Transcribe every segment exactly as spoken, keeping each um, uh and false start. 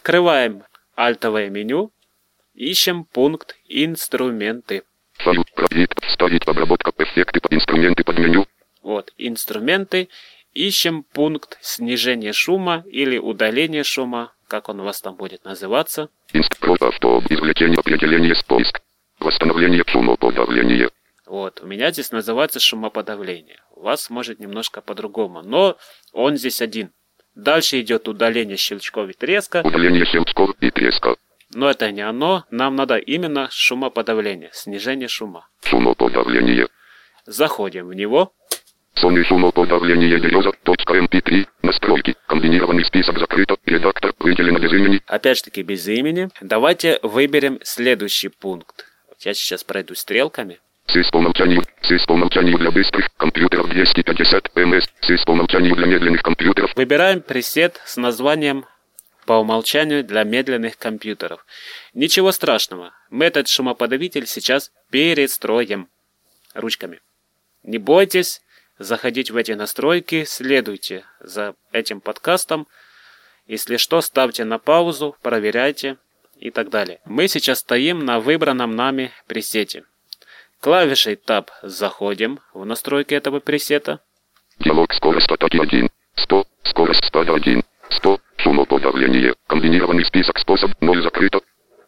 Открываем альтовое меню, ищем пункт «Инструменты». Салют, пробит, вставить обработка, эффекты, инструменты под меню. Вот, инструменты. Ищем пункт снижения шума или удаления шума, как он у вас там будет называться. Инструмент авто, извлечение, определение, поиск, восстановление шумоподавления. Вот, у меня здесь называется шумоподавление. У вас может немножко по-другому, но он здесь один. Дальше идет удаление щелчков и треска. Удаление щелчков и треска. Но это не оно, нам надо именно шумоподавление, снижение шума. Шумоподавление. Заходим в него. Sony шумоподавление береза, точка эм пи три, настройки, комбинированный список закрыто, редактор выделено без имени. Опять же таки без имени. Давайте выберем следующий пункт. Я сейчас пройду стрелками. Сис по умолчанию, сис по умолчанию для быстрых компьютеров двести пятьдесят эм эс, сис по умолчанию для медленных компьютеров. Выбираем пресет с названием по умолчанию для медленных компьютеров. Ничего страшного, мы этот шумоподавитель сейчас перестроим ручками. Не бойтесь заходить в эти настройки, следуйте за этим подкастом. Если что, ставьте на паузу, проверяйте и так далее. Мы сейчас стоим на выбранном нами пресете. Клавишей Tab заходим в настройки этого пресета. Диалог, скорость атаки один, сто, скорость спада один, сто, шумоподавление, комбинированный список, способ ноль закрыто.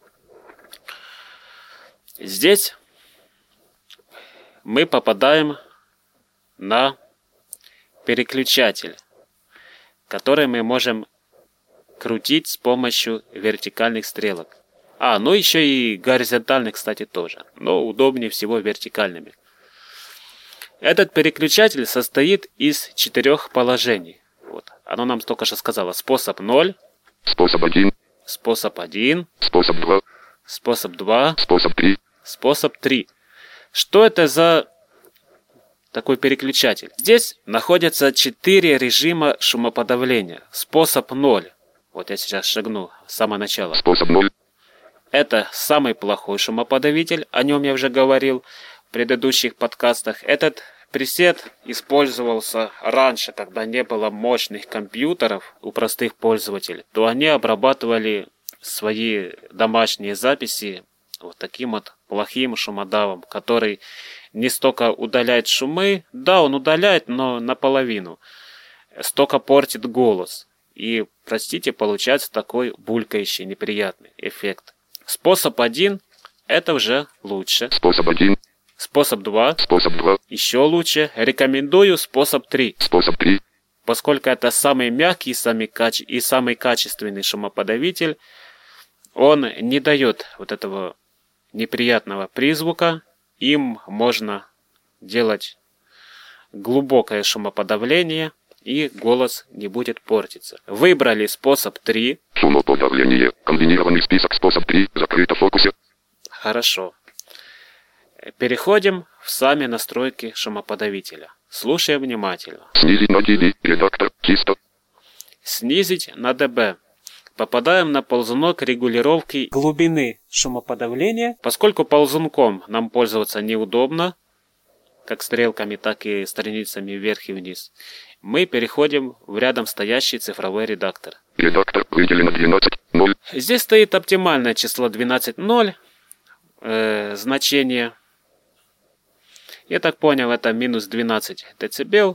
Здесь мы попадаем на переключатель, который мы можем крутить с помощью вертикальных стрелок. А, ну еще и горизонтальных, кстати, тоже. Но удобнее всего вертикальными. Этот переключатель состоит из четырех положений. Вот. Оно нам только что сказало. Способ ноль. Способ один. Способ один. Способ два. Способ два. Способ три. Способ три. Что это за такой переключатель? Здесь находятся четыре режима шумоподавления. Способ ноль. Вот я сейчас шагну с самого начала. Способ ноль. Это самый плохой шумоподавитель, о нем я уже говорил в предыдущих подкастах. Этот пресет использовался раньше, когда не было мощных компьютеров у простых пользователей, то они обрабатывали свои домашние записи вот таким вот плохим шумодавом, который не столько удаляет шумы, да, он удаляет, но наполовину, столько портит голос. И, простите, получается такой булькающий неприятный эффект. Способ один – это уже лучше. Способ один. Способ два. Способ два. Еще лучше. Рекомендую способ три. Способ три. Поскольку это самый мягкий самый каче... и самый качественный шумоподавитель, он не дает вот этого неприятного призвука. Им можно делать глубокое шумоподавление, и голос не будет портиться. Выбрали способ три. Шумоподавление. Комбинированный список, способ три. Закрыто в фокусе. Хорошо. Переходим в сами настройки шумоподавителя. Слушаем внимательно. Снизить на ди би. Редактор. Чисто. Снизить на дБ. Попадаем на ползунок регулировки глубины шумоподавления. Поскольку ползунком нам пользоваться неудобно, как стрелками, так и страницами вверх и вниз, мы переходим в рядом стоящий цифровой редактор. Редактор выделено двенадцать ноль. Здесь стоит оптимальное число двенадцать ноль, э, значение. Я так понял, это минус двенадцать дБ.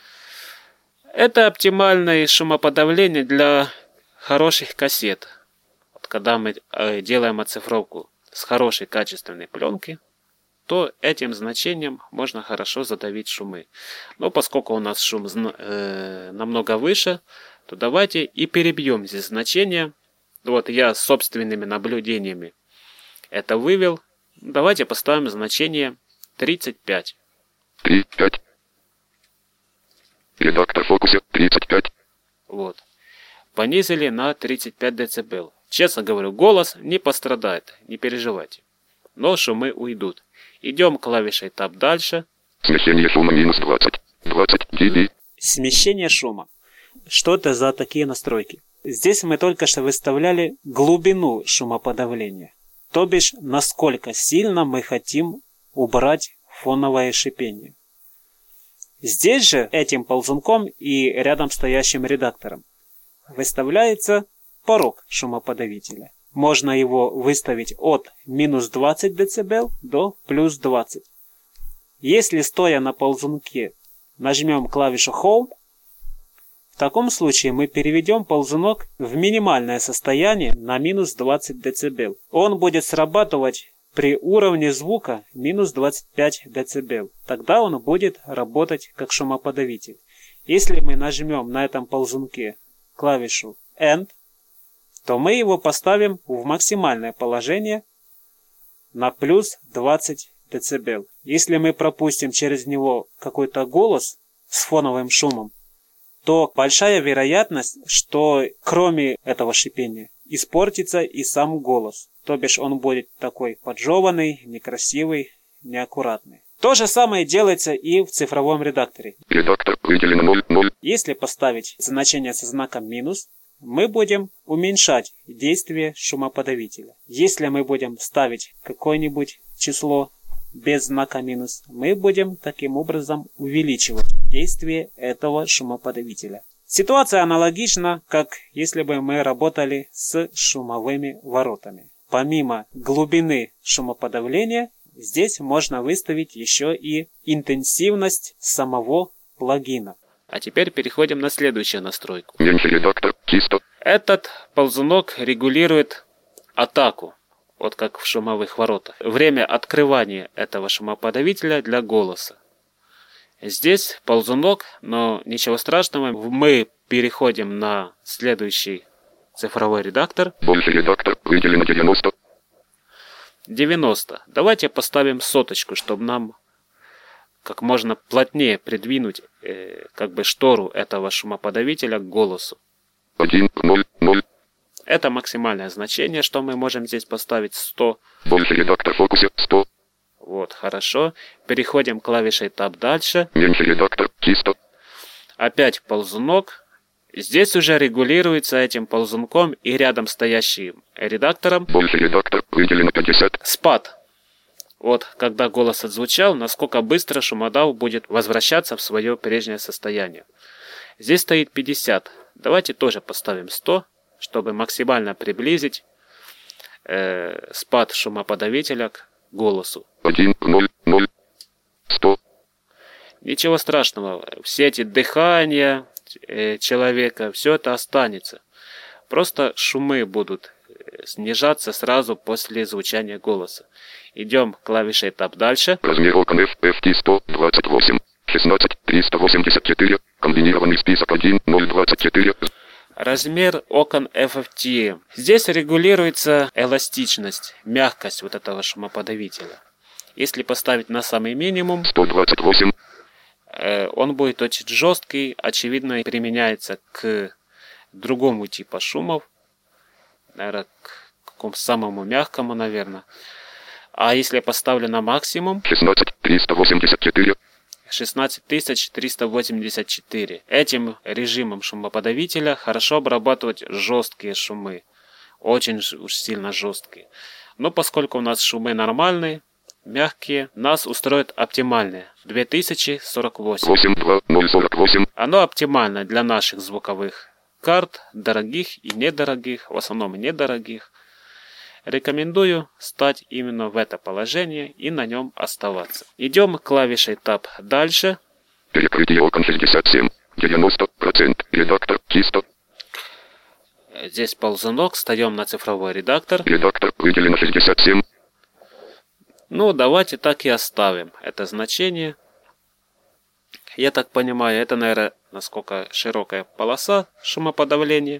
Это оптимальное шумоподавление для хороших кассет. Вот когда мы э, делаем оцифровку с хорошей качественной пленки, то этим значением можно хорошо задавить шумы. Но поскольку у нас шум э, намного выше, то давайте и перебьем здесь значение. Вот я собственными наблюдениями это вывел. Давайте поставим значение тридцать пять. тридцать пять. Редактор в фокусе тридцать пять. Вот. Понизили на тридцать пять дБ. Честно говорю, голос не пострадает, не переживайте. Но шумы уйдут. Идем клавишей Tab дальше. Смещение шума минус двадцать. двадцать дБ. Смещение шума. Что это за такие настройки? Здесь мы только что выставляли глубину шумоподавления. То бишь, насколько сильно мы хотим убрать фоновое шипение. Здесь же этим ползунком и рядом стоящим редактором выставляется порог шумоподавителя. Можно его выставить от минус двадцать дБ до плюс двадцать. Если, стоя на ползунке, нажмем клавишу Home, в таком случае мы переведем ползунок в минимальное состояние на минус двадцать дБ. Он будет срабатывать при уровне звука минус двадцать пять дБ. Тогда он будет работать как шумоподавитель. Если мы нажмем на этом ползунке клавишу End, то мы его поставим в максимальное положение на плюс двадцать дБ. Если мы пропустим через него какой-то голос с фоновым шумом, то большая вероятность, что кроме этого шипения испортится и сам голос. То бишь он будет такой поджеванный, некрасивый, неаккуратный. То же самое делается и в цифровом редакторе. Редактор выделено ноль ноль. Если поставить значение со знаком минус, мы будем уменьшать действие шумоподавителя. Если мы будем ставить какое-нибудь число без знака минус, мы будем таким образом увеличивать действие этого шумоподавителя. Ситуация аналогична, как если бы мы работали с шумовыми воротами. Помимо глубины шумоподавления, здесь можно выставить еще и интенсивность самого плагина. А теперь переходим на следующую настройку. Меньше редактор, чисто. Этот ползунок регулирует атаку, вот как в шумовых воротах. Время открывания этого шумоподавителя для голоса. Здесь ползунок, но ничего страшного. Мы переходим на следующий цифровой редактор. Больше редактор, выделено девяносто. девяносто. Давайте поставим соточку, чтобы нам как можно плотнее придвинуть э, как бы штору этого шумоподавителя к голосу. один ноль ноль. Это максимальное значение, что мы можем здесь поставить сто. Больше редактор в фокусе сто. Вот, хорошо. Переходим клавишей Tab дальше. Меньше редактор, чисто. Опять ползунок. Здесь уже регулируется этим ползунком и рядом стоящим редактором. Больше редактор, выделено пятьдесят. Спад. Вот, когда голос отзвучал, насколько быстро шумодав будет возвращаться в свое прежнее состояние. Здесь стоит пятьдесят. Давайте тоже поставим сто, чтобы максимально приблизить э, спад шумоподавителя к голосу. один ноль ноль. сто. Ничего страшного. Все эти дыхания э, человека, все это останется. Просто шумы будут снижаться сразу после звучания голоса. Идем клавишей Tab дальше. Размер окон эф эф ти сто двадцать восемь. шестнадцать триста восемьдесят четыре. Комбинированный список один ноль двадцать четыре. Размер окон эф эф ти. Здесь регулируется эластичность, мягкость вот этого шумоподавителя. Если поставить на самый минимум, сто двадцать восемь. э, он будет очень жесткий, очевидно применяется к другому типу шумов, наверное, к какому самому мягкому, наверное. А если я поставлю на максимум, шестнадцать триста восемьдесят четыре. шестнадцать тысяч триста восемьдесят четыре. Этим режимом шумоподавителя хорошо обрабатывать жесткие шумы. Очень уж сильно жесткие. Но поскольку у нас шумы нормальные, мягкие, нас устроит оптимальные. две тысячи сорок восемь. восемь два ноль сорок восемь. Оно оптимально для наших звуковых карт, дорогих и недорогих, в основном недорогих. Рекомендую стать именно в это положение и на нем оставаться. Идем клавишей Tab дальше. Перекрытие окон шестьдесят семь. девяносто процентов. Редактор чисто. Здесь ползунок. Встаем на цифровой редактор. Редактор выделено шестьдесят семь. Ну, давайте так и оставим это значение. Я так понимаю, это, наверное, насколько широкая полоса шумоподавления.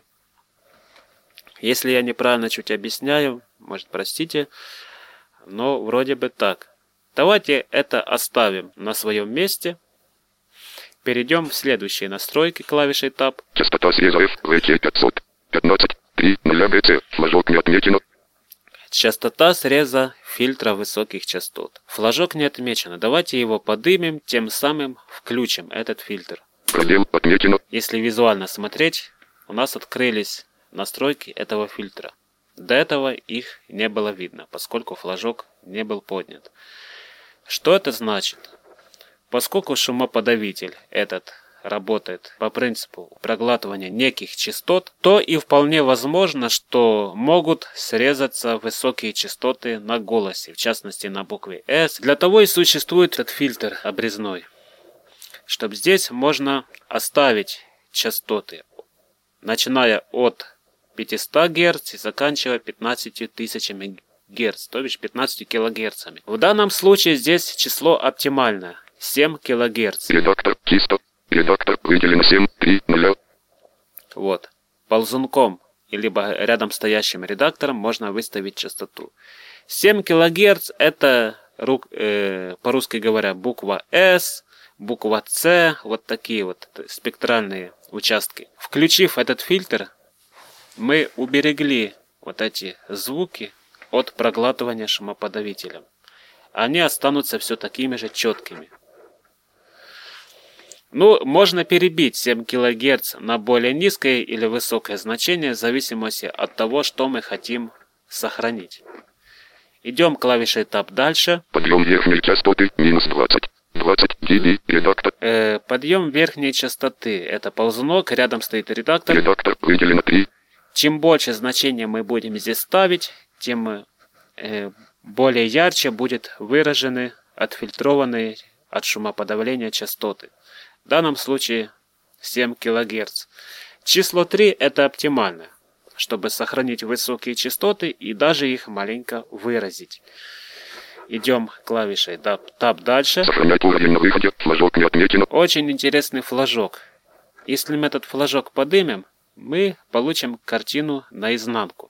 Если я неправильно чуть объясняю, может, простите, но вроде бы так. Давайте это оставим на своем месте. Перейдем в следующие настройки клавишей Tab. Частота среза эф ви ти пятьсот пятнадцать три ноль би си. Флажок не отмечено. Частота среза фильтра высоких частот. Флажок не отмечено. Давайте его подымем, тем самым включим этот фильтр. Пробел отмечено. Если визуально смотреть, у нас открылись настройки этого фильтра. До этого их не было видно, поскольку флажок не был поднят. Что это значит? Поскольку шумоподавитель этот работает по принципу проглатывания неких частот, то и вполне возможно, что могут срезаться высокие частоты на голосе, в частности на букве S. Для того и существует этот фильтр обрезной, чтобы здесь можно оставить частоты, начиная от пятисот Гц и заканчивая пятнадцатью тысячами Гц, то бишь пятнадцатью килогерцами. В данном случае здесь число оптимальное – семь килогерц. Редактор чисто. Редактор выделено семь три ноль. Вот. Ползунком и либо рядом стоящим редактором можно выставить частоту. семь килогерц это, э, по-русски говоря, буква S, буква C, вот такие вот спектральные участки. Включив этот фильтр, мы уберегли вот эти звуки от проглатывания шумоподавителем. Они останутся все такими же четкими. Ну, можно перебить семь килогерц на более низкое или высокое значение в зависимости от того, что мы хотим сохранить. Идем клавишей Tab дальше. Подъем верхней частоты минус двадцать. двадцать дБ. Редактор. Э, подъем верхней частоты. Это ползунок, рядом стоит редактор. Редактор выделено три. Чем больше значения мы будем здесь ставить, тем э, более ярче будет выражены отфильтрованные от шумоподавления частоты. В данном случае семь килогерц. Число три это оптимально, чтобы сохранить высокие частоты и даже их маленько выразить. Идем клавишей Tab, Tab дальше. Сохранять уровень на выходе. Флажок не отмечено. Очень интересный флажок. Если мы этот флажок поднимем, мы получим картину наизнанку.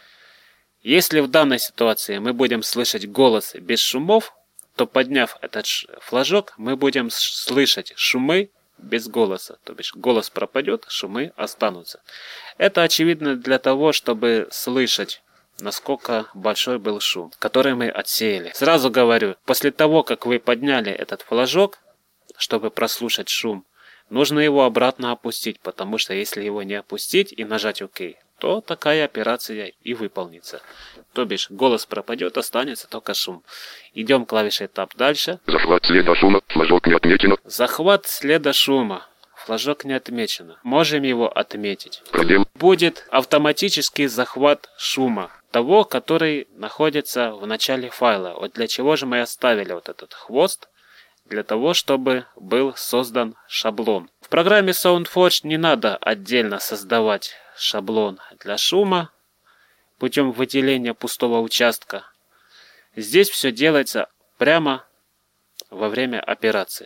Если в данной ситуации мы будем слышать голос без шумов, то подняв этот флажок, мы будем слышать шумы без голоса. То бишь голос пропадет, шумы останутся. Это очевидно для того, чтобы слышать, насколько большой был шум, который мы отсеяли. Сразу говорю, после того, как вы подняли этот флажок, чтобы прослушать шум, нужно его обратно опустить, потому что если его не опустить и нажать ОК, то такая операция и выполнится. То бишь голос пропадет, останется только шум. Идем клавишей Tab дальше. Захват следа шума. Флажок не отмечено. Захват следа шума. Флажок не отмечено. Можем его отметить. Пробел. Будет автоматический захват шума, того, который находится в начале файла. Вот для чего же мы оставили вот этот хвост? Для того, чтобы был создан шаблон. В программе SoundForge не надо отдельно создавать шаблон для шума путем выделения пустого участка. Здесь все делается прямо во время операции.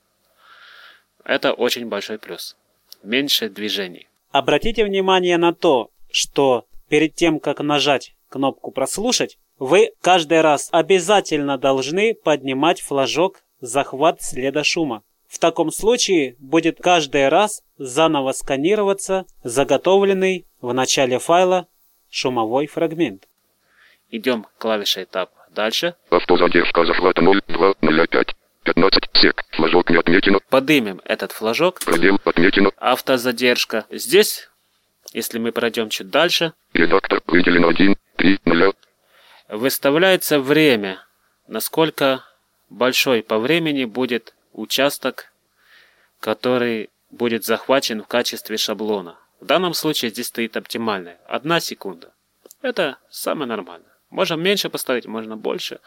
Это очень большой плюс. Меньше движений. Обратите внимание на то, что перед тем, как нажать кнопку «Прослушать», вы каждый раз обязательно должны поднимать флажок «Захват следа шума». В таком случае будет каждый раз заново сканироваться заготовленный в начале файла шумовой фрагмент. Идем клавишей Tab дальше. Автозадержка захвата ноль два ноль пять. пятнадцать сек. Флажок не отмечено. Подымем этот флажок. Пробел отмечено. Автозадержка. Здесь, если мы пройдем чуть дальше, Редактор выделено один три ноль. выставляется время, насколько большой по времени будет участок, который будет захвачен в качестве шаблона. В данном случае здесь стоит оптимальное. Одна секунда. Это самое нормальное. Можем меньше поставить, можно больше.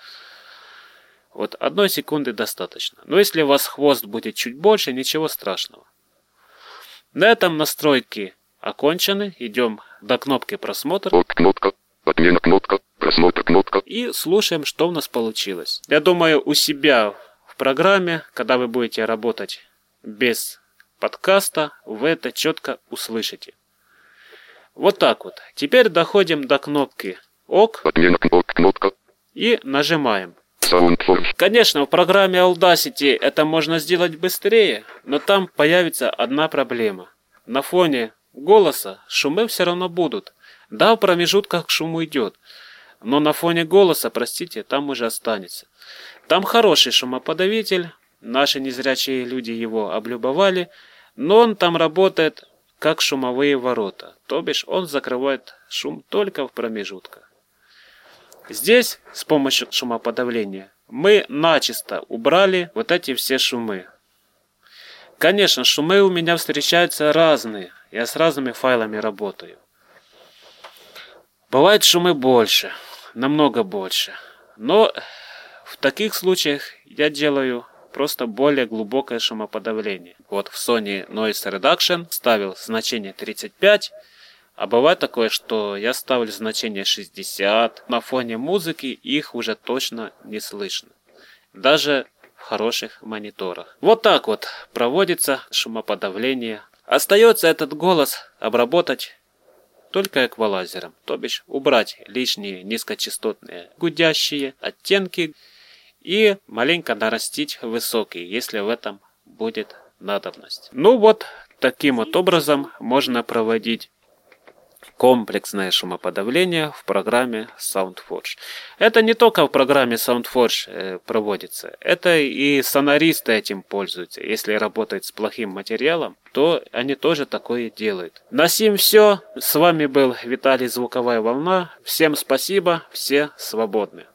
Вот одной секунды достаточно. Но если у вас хвост будет чуть больше, ничего страшного. На этом настройки окончены. Идем до кнопки просмотр. Ок, кнопка. Отмена кнопка. Просмотр кнопка. И слушаем, что у нас получилось. Я думаю, у себя в программе, когда вы будете работать без подкаста, вы это четко услышите. Вот так вот. Теперь доходим до кнопки ОК. Отмена ок, кнопка. И нажимаем. SoundForge. Конечно, в программе Audacity это можно сделать быстрее, но там появится одна проблема. На фоне голоса шумы все равно будут. Да, в промежутках шум уйдет, но на фоне голоса, простите, там уже останется. Там хороший шумоподавитель, наши незрячие люди его облюбовали, но он там работает как шумовые ворота, то бишь он закрывает шум только в промежутках. Здесь с помощью шумоподавления мы начисто убрали вот эти все шумы. Конечно, шумы у меня встречаются разные. Я с разными файлами работаю. Бывает шумы больше, намного больше. Но в таких случаях я делаю просто более глубокое шумоподавление. Вот в Sony Noise Reduction ставил значение тридцать пять, а бывает такое, что я ставлю значение шестьдесят. На фоне музыки их уже точно не слышно. Даже в хороших мониторах. Вот так вот проводится шумоподавление. Остается этот голос обработать только эквалайзером, то бишь убрать лишние низкочастотные гудящие оттенки и маленько нарастить высокие, если в этом будет надобность. Ну вот, таким вот образом можно проводить комплексное шумоподавление в программе SoundForge. Это не только в программе SoundForge э, проводится, это и сонористы этим пользуются. Если работают с плохим материалом, то они тоже такое делают. На сим все. С вами был Виталий Звуковая Волна. Всем спасибо, все свободны.